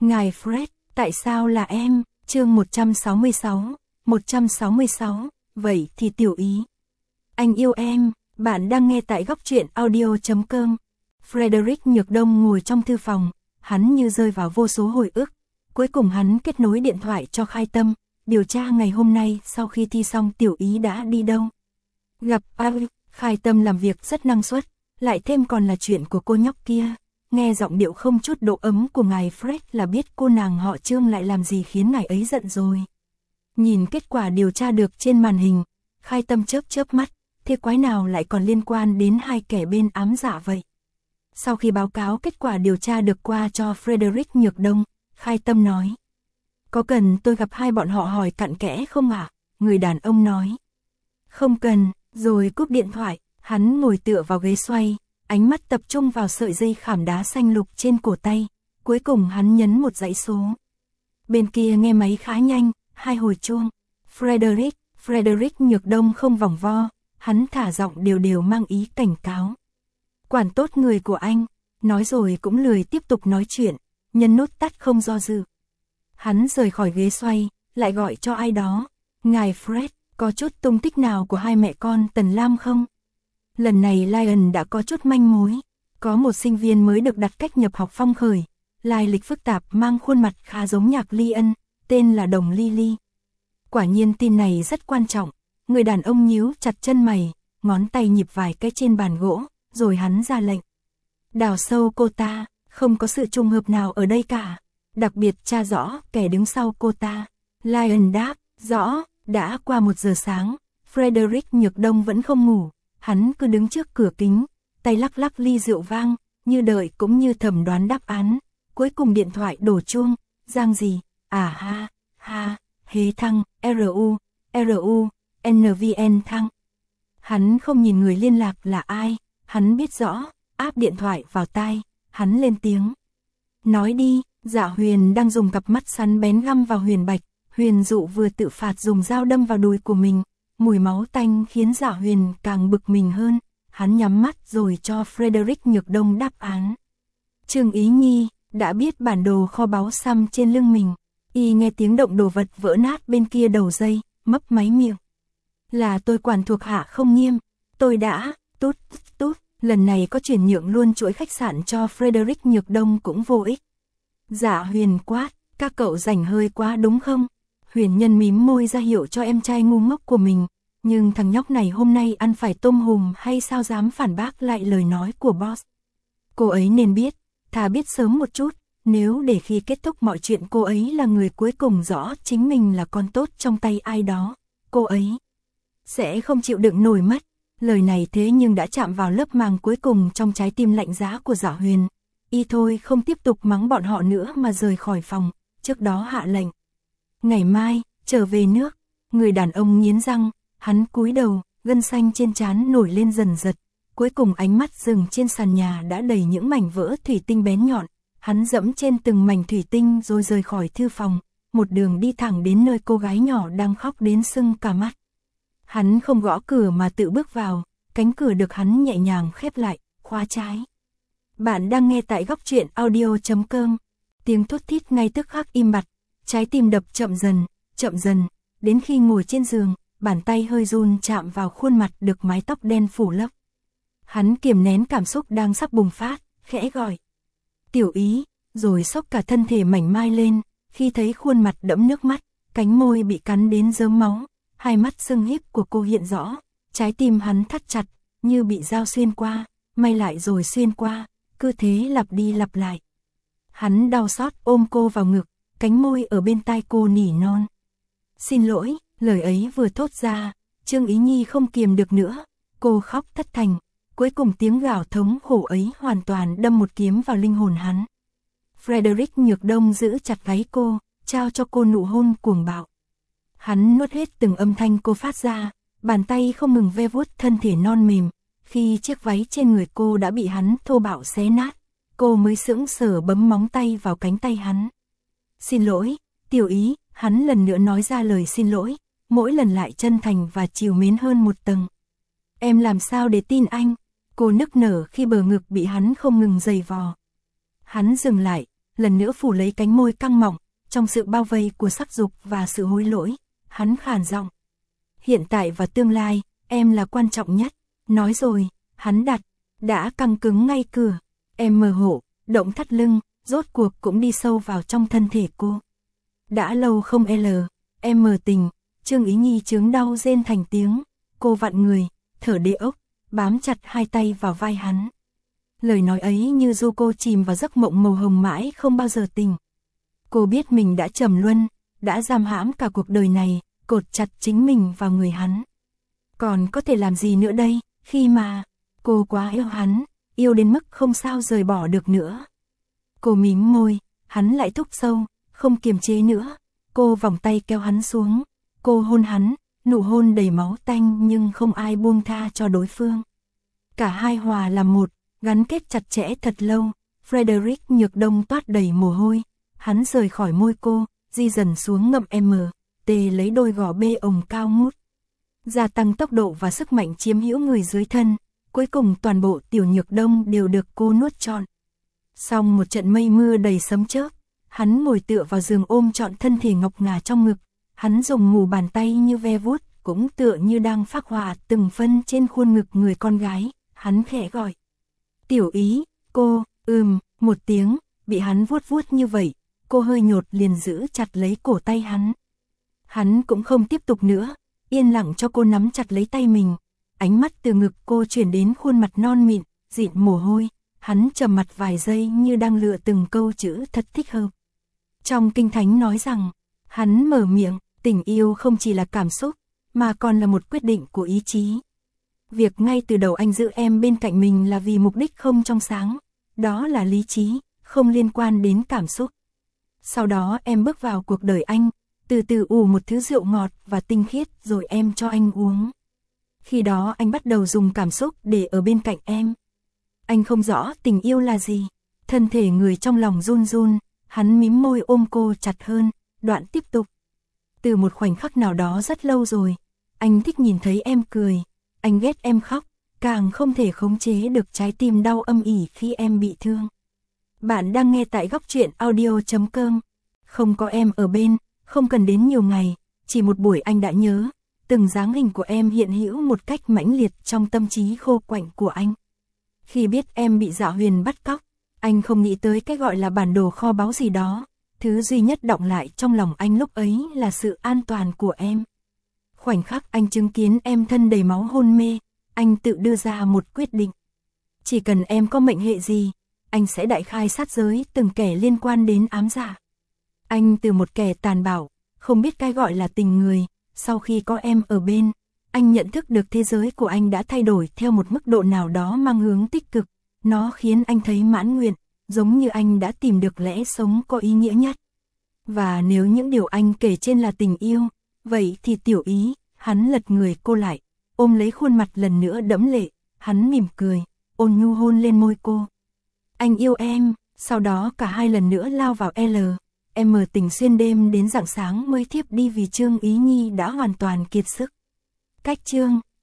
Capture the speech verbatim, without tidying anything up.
Ngài Fred, tại sao là em? Chương một trăm sáu mươi sáu, một trăm sáu mươi sáu, vậy thì Tiểu Ý. Anh yêu em, bạn đang nghe tại góc truyện audio chấm com. Frederick Nhược Đông ngồi trong thư phòng, hắn như rơi vào vô số hồi ức. Cuối cùng hắn kết nối điện thoại cho Khai Tâm, điều tra ngày hôm nay sau khi thi xong Tiểu Ý đã đi đâu. Gặp Paris, Khai Tâm làm việc rất năng suất, lại thêm còn là chuyện của cô nhóc kia. Nghe giọng điệu không chút độ ấm của ngài Fred là biết cô nàng họ Trương lại làm gì khiến ngài ấy giận rồi. Nhìn kết quả điều tra được trên màn hình, Khai Tâm chớp chớp mắt, thế quái nào lại còn liên quan đến hai kẻ bên ám dạ vậy? Sau khi báo cáo kết quả điều tra được qua cho Frederick Nhược Đông, Khai Tâm nói: có cần tôi gặp hai bọn họ hỏi cặn kẽ không ạ? À? Người đàn ông nói: không cần, rồi cúp điện thoại. Hắn ngồi tựa vào ghế xoay, ánh mắt tập trung vào sợi dây khảm đá xanh lục trên cổ tay. Cuối cùng hắn nhấn một dãy số. Bên kia nghe máy khá nhanh, hai hồi chuông. Frederick, Frederick Nhược Đông không vòng vo, hắn thả giọng đều đều mang ý cảnh cáo. Quản tốt người của anh, nói rồi cũng lười tiếp tục nói chuyện, nhấn nút tắt không do dự. Hắn rời khỏi ghế xoay, lại gọi cho ai đó. Ngài Fred, có chút tung tích nào của hai mẹ con Tần Lam không? Lần này Lion đã có chút manh mối. Có một sinh viên mới được đặt cách nhập học phong khởi, lai lịch phức tạp mang khuôn mặt khá giống Nhạc Ly Ân, tên là Đồng Ly Ly. Quả nhiên tin này rất quan trọng. Người đàn ông nhíu chặt chân mày, ngón tay nhịp vài cái trên bàn gỗ, rồi hắn ra lệnh: đào sâu cô ta, không có sự trùng hợp nào ở đây cả. Đặc biệt tra rõ kẻ đứng sau cô ta. Lion đáp: rõ. Đã qua một giờ sáng, Frederick Nhược Đông vẫn không ngủ. Hắn cứ đứng trước cửa kính, tay lắc lắc ly rượu vang, như đợi cũng như thẩm đoán đáp án. Cuối cùng điện thoại đổ chuông. Giang gì? À ha, ha, hế thăng, ru, ru, nvn thăng. Hắn không nhìn người liên lạc là ai, hắn biết rõ, áp điện thoại vào tai, hắn lên tiếng: nói đi. Dạ Huyền đang dùng cặp mắt sắn bén găm vào Huyền Bạch. Huyền Dụ vừa tự phạt dùng dao đâm vào đùi của mình, mùi máu tanh khiến Dạ Huyền càng bực mình hơn. Hắn nhắm mắt rồi cho Frederick Nhược Đông đáp án. Trương Ý Nhi đã biết bản đồ kho báu xăm trên lưng mình. Y nghe tiếng động đồ vật vỡ nát bên kia đầu dây, mấp máy miệng. Là tôi quản thuộc hạ không nghiêm, tôi đã, tút, tút, lần này có chuyển nhượng luôn chuỗi khách sạn cho Frederick Nhược Đông cũng vô ích. Dạ Huyền quát: các cậu rảnh hơi quá đúng không? Huyền Nhân mím môi ra hiệu cho em trai ngu ngốc của mình, nhưng thằng nhóc này hôm nay ăn phải tôm hùm hay sao dám phản bác lại lời nói của boss. Cô ấy nên biết, thà biết sớm một chút, nếu để khi kết thúc mọi chuyện cô ấy là người cuối cùng rõ chính mình là con tốt trong tay ai đó, cô ấy sẽ không chịu đựng nổi mất. Lời này thế nhưng đã chạm vào lớp màng cuối cùng trong trái tim lạnh giá của Dạ Huyền. Y thôi không tiếp tục mắng bọn họ nữa mà rời khỏi phòng, trước đó hạ lệnh: ngày mai, trở về nước. Người đàn ông nghiến răng, hắn cúi đầu, gân xanh trên trán nổi lên dần dật. Cuối cùng ánh mắt dừng trên sàn nhà đã đầy những mảnh vỡ thủy tinh bén nhọn. Hắn dẫm trên từng mảnh thủy tinh rồi rời khỏi thư phòng, một đường đi thẳng đến nơi cô gái nhỏ đang khóc đến sưng cả mắt. Hắn không gõ cửa mà tự bước vào, cánh cửa được hắn nhẹ nhàng khép lại, khóa trái. Bạn đang nghe tại góc truyện audio chấm com. Tiếng thút thít ngay tức khắc im bặt, trái tim đập chậm dần, chậm dần, đến khi ngồi trên giường, bàn tay hơi run chạm vào khuôn mặt được mái tóc đen phủ lấp. Hắn kiềm nén cảm xúc đang sắp bùng phát, khẽ gọi: Tiểu Ý, rồi xốc cả thân thể mảnh mai lên, khi thấy khuôn mặt đẫm nước mắt, cánh môi bị cắn đến rớm máu, hai mắt sưng híp của cô hiện rõ, trái tim hắn thắt chặt, như bị dao xuyên qua, may lại rồi xuyên qua, cứ thế lặp đi lặp lại. Hắn đau xót ôm cô vào ngực, cánh môi ở bên tai cô nỉ non: xin lỗi. Lời ấy vừa thốt ra, Trương Ý Nhi không kiềm được nữa, cô khóc thất thành. Cuối cùng tiếng gào thống khổ ấy hoàn toàn đâm một kiếm vào linh hồn hắn. Frederick Nhược Đông giữ chặt gáy cô, trao cho cô nụ hôn cuồng bạo. Hắn nuốt hết từng âm thanh cô phát ra, bàn tay không ngừng ve vuốt thân thể non mềm. Khi chiếc váy trên người cô đã bị hắn thô bạo xé nát, cô mới sững sờ bấm móng tay vào cánh tay hắn. Xin lỗi, Tiểu Ý. Hắn lần nữa nói ra lời xin lỗi, mỗi lần lại chân thành và trìu mến hơn một tầng. Em làm sao để tin anh? Cô nức nở khi bờ ngực bị hắn không ngừng giày vò. Hắn dừng lại, lần nữa phủ lấy cánh môi căng mọng, trong sự bao vây của sắc dục và sự hối lỗi, hắn khàn giọng. Hiện tại và tương lai, em là quan trọng nhất. Nói rồi, hắn đặt, đã căng cứng ngay cửa. Em mơ hồ, động thắt lưng, rốt cuộc cũng đi sâu vào trong thân thể cô. Đã lâu không L, em mờ tình, Trương Ý Nhi chướng đau rên thành tiếng. Cô vặn người, thở đê ốc, bám chặt hai tay vào vai hắn. Lời nói ấy như du cô chìm vào giấc mộng màu hồng mãi không bao giờ tỉnh. Cô biết mình đã trầm luân, đã giam hãm cả cuộc đời này, cột chặt chính mình vào người hắn. Còn có thể làm gì nữa đây, khi mà cô quá yêu hắn, yêu đến mức không sao rời bỏ được nữa. Cô mím môi, hắn lại thúc sâu, không kiềm chế nữa. Cô vòng tay kéo hắn xuống, cô hôn hắn, nụ hôn đầy máu tanh nhưng không ai buông tha cho đối phương. Cả hai hòa làm một, gắn kết chặt chẽ thật lâu. Frederick Nhược Đông toát đầy mồ hôi. Hắn rời khỏi môi cô, di dần xuống ngậm M, T lấy đôi gò bê ồng cao ngút. Gia tăng tốc độ và sức mạnh chiếm hữu người dưới thân. Cuối cùng toàn bộ tiểu Nhược Đông đều được cô nuốt trọn. Xong một trận mây mưa đầy sấm chớp, hắn ngồi tựa vào giường ôm trọn thân thể ngọc ngà trong ngực. Hắn dùng ngủ bàn tay như ve vuốt, cũng tựa như đang phác họa từng phân trên khuôn ngực người con gái. Hắn khẽ gọi. Tiểu Ý, cô, ừm, một tiếng, bị hắn vuốt vuốt như vậy. Cô hơi nhột liền giữ chặt lấy cổ tay hắn. Hắn cũng không tiếp tục nữa, yên lặng cho cô nắm chặt lấy tay mình. Ánh mắt từ ngực cô chuyển đến khuôn mặt non mịn, dịn mồ hôi. Hắn trầm mặt vài giây như đang lựa từng câu chữ thật thích hợp. Trong Kinh Thánh nói rằng, hắn mở miệng, tình yêu không chỉ là cảm xúc, mà còn là một quyết định của ý chí. Việc ngay từ đầu anh giữ em bên cạnh mình là vì mục đích không trong sáng, đó là lý trí, không liên quan đến cảm xúc. Sau đó em bước vào cuộc đời anh, từ từ ủ một thứ rượu ngọt và tinh khiết rồi em cho anh uống. Khi đó anh bắt đầu dùng cảm xúc để ở bên cạnh em. Anh không rõ tình yêu là gì, thân thể người trong lòng run run, hắn mím môi ôm cô chặt hơn, đoạn tiếp tục. Từ một khoảnh khắc nào đó rất lâu rồi, anh thích nhìn thấy em cười, anh ghét em khóc, càng không thể khống chế được trái tim đau âm ỉ khi em bị thương. Bạn đang nghe tại góc truyện audio chấm com. Không có em ở bên, không cần đến nhiều ngày, chỉ một buổi anh đã nhớ, từng dáng hình của em hiện hữu một cách mãnh liệt trong tâm trí khô quạnh của anh. Khi biết em bị Dạ Huyền bắt cóc, anh không nghĩ tới cái gọi là bản đồ kho báu gì đó, thứ duy nhất đọng lại trong lòng anh lúc ấy là sự an toàn của em. Khoảnh khắc anh chứng kiến em thân đầy máu hôn mê, anh tự đưa ra một quyết định. Chỉ cần em có mệnh hệ gì, anh sẽ đại khai sát giới từng kẻ liên quan đến ám dạ. Anh từ một kẻ tàn bạo, không biết cái gọi là tình người, sau khi có em ở bên, anh nhận thức được thế giới của anh đã thay đổi theo một mức độ nào đó mang hướng tích cực. Nó khiến anh thấy mãn nguyện, giống như anh đã tìm được lẽ sống có ý nghĩa nhất. Và nếu những điều anh kể trên là tình yêu, vậy thì Tiểu Ý, hắn lật người cô lại, ôm lấy khuôn mặt lần nữa đẫm lệ, hắn mỉm cười, ôn nhu hôn lên môi cô. Anh yêu em, sau đó cả hai lần nữa lao vào L, M tình xuyên đêm đến rạng sáng mới thiếp đi vì Trương Ý Nhi đã hoàn toàn kiệt sức. Cách chương